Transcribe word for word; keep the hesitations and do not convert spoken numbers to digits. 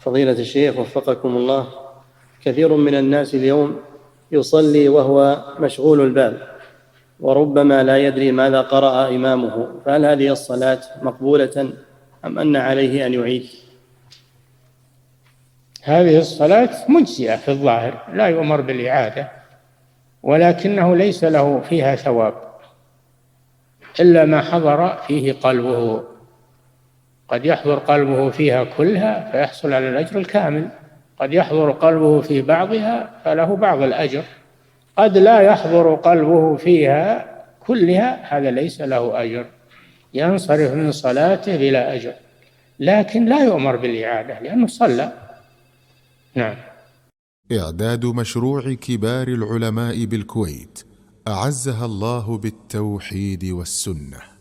فضيلة الشيخ وفقكم الله، كثير من الناس اليوم يصلي وهو مشغول البال، وربما لا يدري ماذا قرأ إمامه، فهل هذه الصلاة مقبولة أم أن عليه أن يعيد؟ هذه الصلاة مجزئة في الظاهر، لا يؤمر بالإعادة، ولكنه ليس له فيها ثواب إلا ما حضر فيه قلبه. قد يحضر قلبه فيها كلها فيحصل على الأجر الكامل، قد يحضر قلبه في بعضها فله بعض الأجر، قد لا يحضر قلبه فيها كلها، هذا ليس له أجر، ينصرف من صلاته بلا أجر، لكن لا يؤمر بالإعادة لأنه صلى. نعم. إعداد مشروع كبار العلماء بالكويت أعزها الله بالتوحيد والسنة.